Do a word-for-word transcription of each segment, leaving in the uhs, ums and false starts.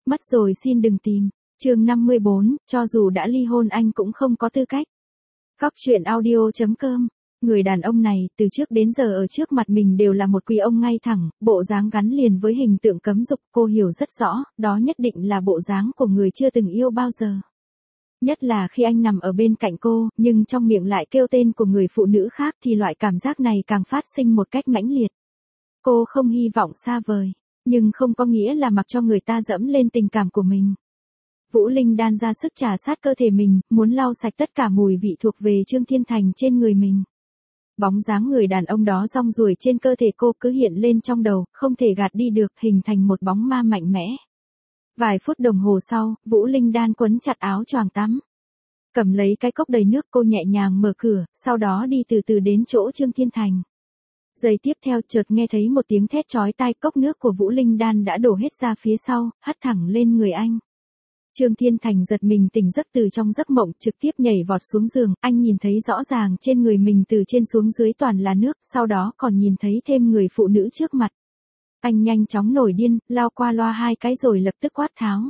mất rồi xin đừng tìm. Chương năm mươi bốn, cho dù đã ly hôn anh cũng không có tư cách. Góc truyện audio chấm com. Người đàn ông này, từ trước đến giờ ở trước mặt mình đều là một quý ông ngay thẳng, bộ dáng gắn liền với hình tượng cấm dục, cô hiểu rất rõ, đó nhất định là bộ dáng của người chưa từng yêu bao giờ. Nhất là khi anh nằm ở bên cạnh cô, nhưng trong miệng lại kêu tên của người phụ nữ khác thì loại cảm giác này càng phát sinh một cách mãnh liệt. Cô không hy vọng xa vời, nhưng không có nghĩa là mặc cho người ta dẫm lên tình cảm của mình. Vũ Linh Đan ra sức trà sát cơ thể mình, muốn lau sạch tất cả mùi vị thuộc về Trương Thiên Thành trên người mình. Bóng dáng người đàn ông đó rong ruổi trên cơ thể cô cứ hiện lên trong đầu, không thể gạt đi được, hình thành một bóng ma mạnh mẽ. Vài phút đồng hồ sau, Vũ Linh Đan quấn chặt áo choàng tắm. Cầm lấy cái cốc đầy nước, cô nhẹ nhàng mở cửa, sau đó đi từ từ đến chỗ Trương Thiên Thành. Giây tiếp theo chợt nghe thấy một tiếng thét chói tai, cốc nước của Vũ Linh Đan đã đổ hết ra phía sau, hắt thẳng lên người anh. Trương Thiên Thành giật mình tỉnh giấc từ trong giấc mộng, trực tiếp nhảy vọt xuống giường, anh nhìn thấy rõ ràng trên người mình từ trên xuống dưới toàn là nước, sau đó còn nhìn thấy thêm người phụ nữ trước mặt. Anh nhanh chóng nổi điên, lao qua loa hai cái rồi lập tức quát tháo.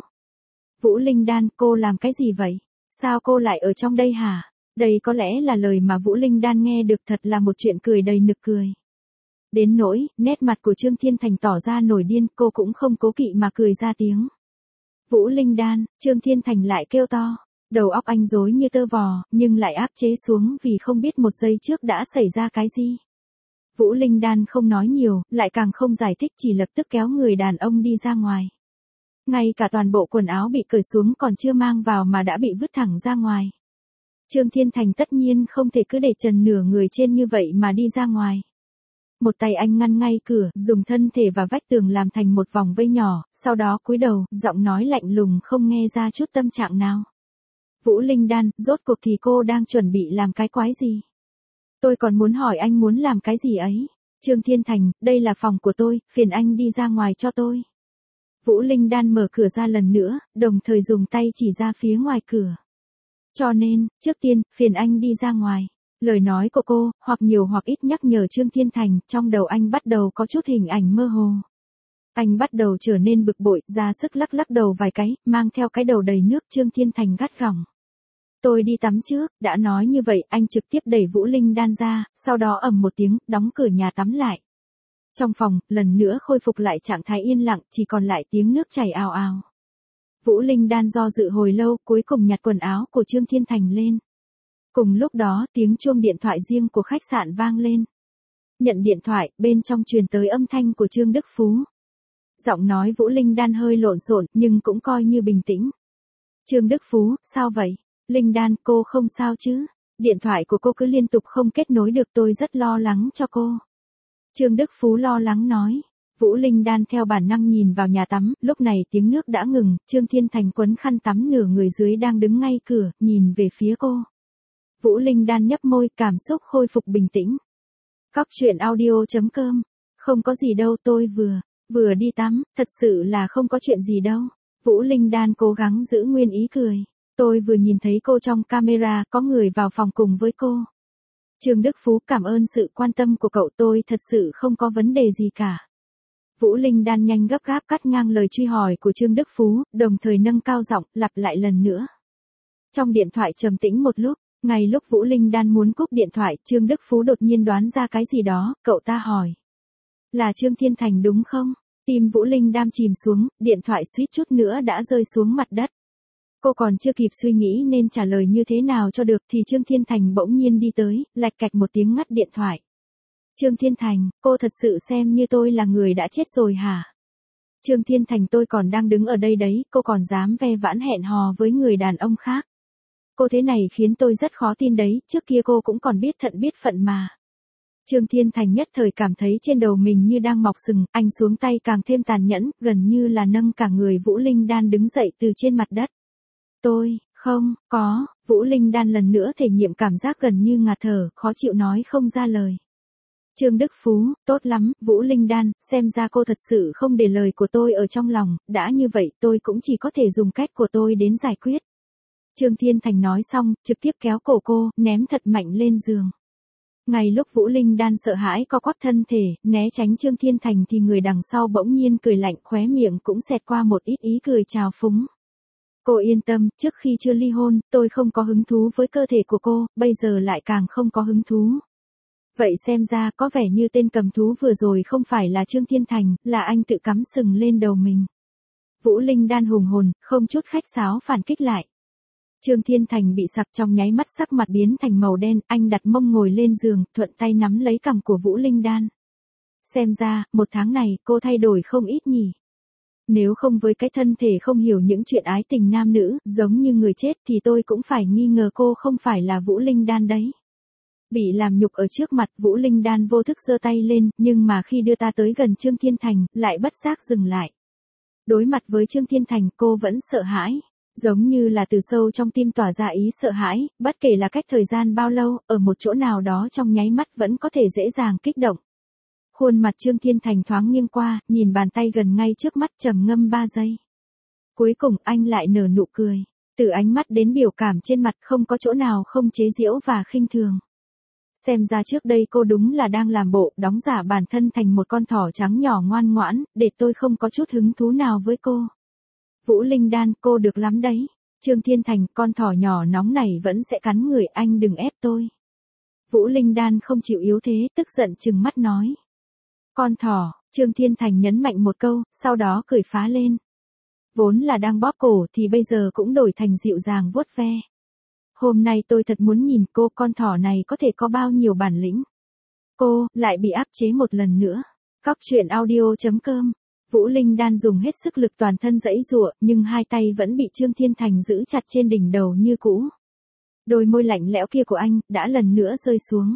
Vũ Linh Đan, cô làm cái gì vậy? Sao cô lại ở trong đây hả? Đây có lẽ là lời mà Vũ Linh Đan nghe được, thật là một chuyện cười đầy nực cười. Đến nỗi, nét mặt của Trương Thiên Thành tỏ ra nổi điên, cô cũng không cố kỵ mà cười ra tiếng. Vũ Linh Đan, Trương Thiên Thành lại kêu to. Đầu óc anh rối như tơ vò, nhưng lại áp chế xuống vì không biết một giây trước đã xảy ra cái gì. Vũ Linh Đan không nói nhiều, lại càng không giải thích, chỉ lập tức kéo người đàn ông đi ra ngoài. Ngay cả toàn bộ quần áo bị cởi xuống còn chưa mang vào mà đã bị vứt thẳng ra ngoài. Trương Thiên Thành tất nhiên không thể cứ để trần nửa người trên như vậy mà đi ra ngoài. Một tay anh ngăn ngay cửa, dùng thân thể và vách tường làm thành một vòng vây nhỏ, sau đó cúi đầu, giọng nói lạnh lùng không nghe ra chút tâm trạng nào. Vũ Linh Đan, rốt cuộc thì cô đang chuẩn bị làm cái quái gì? Tôi còn muốn hỏi anh muốn làm cái gì ấy? Trương Thiên Thành, đây là phòng của tôi, phiền anh đi ra ngoài cho tôi. Vũ Linh Đan mở cửa ra lần nữa, đồng thời dùng tay chỉ ra phía ngoài cửa. Cho nên, trước tiên, phiền anh đi ra ngoài. Lời nói của cô, hoặc nhiều hoặc ít nhắc nhở Trương Thiên Thành, trong đầu anh bắt đầu có chút hình ảnh mơ hồ. Anh bắt đầu trở nên bực bội, ra sức lắc lắc đầu vài cái, mang theo cái đầu đầy nước. Trương Thiên Thành gắt gỏng. Tôi đi tắm trước, đã nói như vậy, anh trực tiếp đẩy Vũ Linh Đan ra, sau đó ầm một tiếng, đóng cửa nhà tắm lại. Trong phòng, lần nữa khôi phục lại trạng thái yên lặng, chỉ còn lại tiếng nước chảy ào ào. Vũ Linh Đan do dự hồi lâu, cuối cùng nhặt quần áo của Trương Thiên Thành lên. Cùng lúc đó, tiếng chuông điện thoại riêng của khách sạn vang lên. Nhận điện thoại, bên trong truyền tới âm thanh của Trương Đức Phú. Giọng nói Vũ Linh Đan hơi lộn xộn, nhưng cũng coi như bình tĩnh. Trương Đức Phú, sao vậy? Linh Đan, cô không sao chứ? Điện thoại của cô cứ liên tục không kết nối được, tôi rất lo lắng cho cô. Trương Đức Phú lo lắng nói. Vũ Linh Đan theo bản năng nhìn vào nhà tắm, lúc này tiếng nước đã ngừng, Trương Thiên Thành quấn khăn tắm nửa người dưới đang đứng ngay cửa, nhìn về phía cô. Vũ Linh Đan nhấp môi, cảm xúc khôi phục bình tĩnh. Góc truyện audio chấm com. Không có gì đâu, tôi vừa, vừa đi tắm, thật sự là không có chuyện gì đâu. Vũ Linh Đan cố gắng giữ nguyên ý cười. Tôi vừa nhìn thấy cô trong camera, có người vào phòng cùng với cô. Trương Đức Phú, cảm ơn sự quan tâm của cậu, tôi thật sự không có vấn đề gì cả. Vũ Linh Đan nhanh gấp gáp cắt ngang lời truy hỏi của Trương Đức Phú, đồng thời nâng cao giọng, lặp lại lần nữa. Trong điện thoại trầm tĩnh một lúc, ngay lúc Vũ Linh Đan muốn cúp điện thoại, Trương Đức Phú đột nhiên đoán ra cái gì đó, cậu ta hỏi. Là Trương Thiên Thành đúng không? Tim Vũ Linh Đan chìm xuống, điện thoại suýt chút nữa đã rơi xuống mặt đất. Cô còn chưa kịp suy nghĩ nên trả lời như thế nào cho được thì Trương Thiên Thành bỗng nhiên đi tới, lạch cạch một tiếng ngắt điện thoại. Trương Thiên Thành, cô thật sự xem như tôi là người đã chết rồi hả? Trương Thiên Thành, tôi còn đang đứng ở đây đấy, cô còn dám ve vãn hẹn hò với người đàn ông khác. Cô thế này khiến tôi rất khó tin đấy, trước kia cô cũng còn biết thận biết phận mà. Trương Thiên Thành nhất thời cảm thấy trên đầu mình như đang mọc sừng, anh xuống tay càng thêm tàn nhẫn, gần như là nâng cả người Vũ Linh Đan đứng dậy từ trên mặt đất. Tôi, không, có, Vũ Linh Đan lần nữa thể nghiệm cảm giác gần như ngạt thở, khó chịu nói không ra lời. Trương Đức Phú, tốt lắm, Vũ Linh Đan, xem ra cô thật sự không để lời của tôi ở trong lòng, đã như vậy tôi cũng chỉ có thể dùng cách của tôi đến giải quyết. Trương Thiên Thành nói xong, trực tiếp kéo cổ cô, ném thật mạnh lên giường. Ngay lúc Vũ Linh Đan sợ hãi co quắp thân thể, né tránh Trương Thiên Thành thì người đằng sau bỗng nhiên cười lạnh, khóe miệng cũng xẹt qua một ít ý cười trào phúng. Cô yên tâm, trước khi chưa ly hôn, tôi không có hứng thú với cơ thể của cô, bây giờ lại càng không có hứng thú. Vậy xem ra có vẻ như tên cầm thú vừa rồi không phải là Trương Thiên Thành, là anh tự cắm sừng lên đầu mình. Vũ Linh Đan hùng hồn, không chút khách sáo phản kích lại. Trương Thiên Thành bị sặc trong nháy mắt, sắc mặt biến thành màu đen, anh đặt mông ngồi lên giường, thuận tay nắm lấy cằm của Vũ Linh Đan. Xem ra, một tháng này, cô thay đổi không ít nhỉ. Nếu không với cái thân thể không hiểu những chuyện ái tình nam nữ, giống như người chết thì tôi cũng phải nghi ngờ cô không phải là Vũ Linh Đan đấy. Bị làm nhục ở trước mặt, Vũ Linh Đan vô thức giơ tay lên, nhưng mà khi đưa ta tới gần Trương Thiên Thành, lại bất giác dừng lại. Đối mặt với Trương Thiên Thành, cô vẫn sợ hãi. Giống như là từ sâu trong tim tỏa ra ý sợ hãi, bất kể là cách thời gian bao lâu, ở một chỗ nào đó trong nháy mắt vẫn có thể dễ dàng kích động. Khuôn mặt Trương Thiên Thành thoáng nghiêng qua, nhìn bàn tay gần ngay trước mắt, trầm ngâm ba giây. Cuối cùng anh lại nở nụ cười. Từ ánh mắt đến biểu cảm trên mặt không có chỗ nào không chế giễu và khinh thường. Xem ra trước đây cô đúng là đang làm bộ, đóng giả bản thân thành một con thỏ trắng nhỏ ngoan ngoãn, để tôi không có chút hứng thú nào với cô. Vũ Linh Đan, cô được lắm đấy. Trương Thiên Thành, con thỏ nhỏ nóng này vẫn sẽ cắn người, anh đừng ép tôi. Vũ Linh Đan không chịu yếu thế, tức giận trừng mắt nói. Con thỏ, Trương Thiên Thành nhấn mạnh một câu, sau đó cười phá lên. Vốn là đang bóp cổ thì bây giờ cũng đổi thành dịu dàng vuốt ve. Hôm nay tôi thật muốn nhìn cô, con thỏ này có thể có bao nhiêu bản lĩnh. Cô, lại bị áp chế một lần nữa. Cóc truyện audio chấm com. Vũ Linh Đan dùng hết sức lực toàn thân giãy giụa, nhưng hai tay vẫn bị Trương Thiên Thành giữ chặt trên đỉnh đầu như cũ. Đôi môi lạnh lẽo kia của anh, đã lần nữa rơi xuống.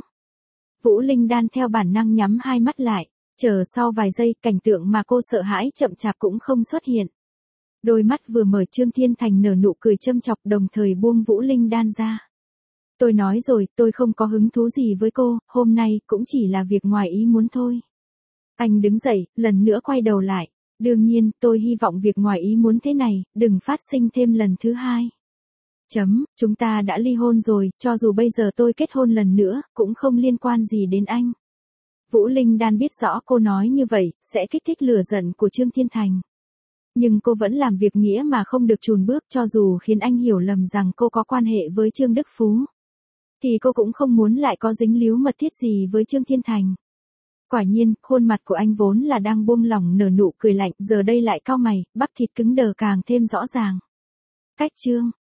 Vũ Linh Đan theo bản năng nhắm hai mắt lại, chờ sau vài giây, cảnh tượng mà cô sợ hãi chậm chạp cũng không xuất hiện. Đôi mắt vừa mở, Trương Thiên Thành nở nụ cười châm chọc, đồng thời buông Vũ Linh Đan ra. Tôi nói rồi, tôi không có hứng thú gì với cô, hôm nay cũng chỉ là việc ngoài ý muốn thôi. Anh đứng dậy, lần nữa quay đầu lại. Đương nhiên, tôi hy vọng việc ngoài ý muốn thế này, đừng phát sinh thêm lần thứ hai. Chấm, chúng ta đã ly hôn rồi, cho dù bây giờ tôi kết hôn lần nữa, cũng không liên quan gì đến anh. Vũ Linh Đan biết rõ cô nói như vậy, sẽ kích thích lửa giận của Trương Thiên Thành. Nhưng cô vẫn làm việc nghĩa mà không được chùn bước, cho dù khiến anh hiểu lầm rằng cô có quan hệ với Trương Đức Phú. Thì cô cũng không muốn lại có dính líu mật thiết gì với Trương Thiên Thành. Quả nhiên, khuôn mặt của anh vốn là đang buông lỏng nở nụ cười lạnh, giờ đây lại cau mày, bắp thịt cứng đờ càng thêm rõ ràng. Cách Trương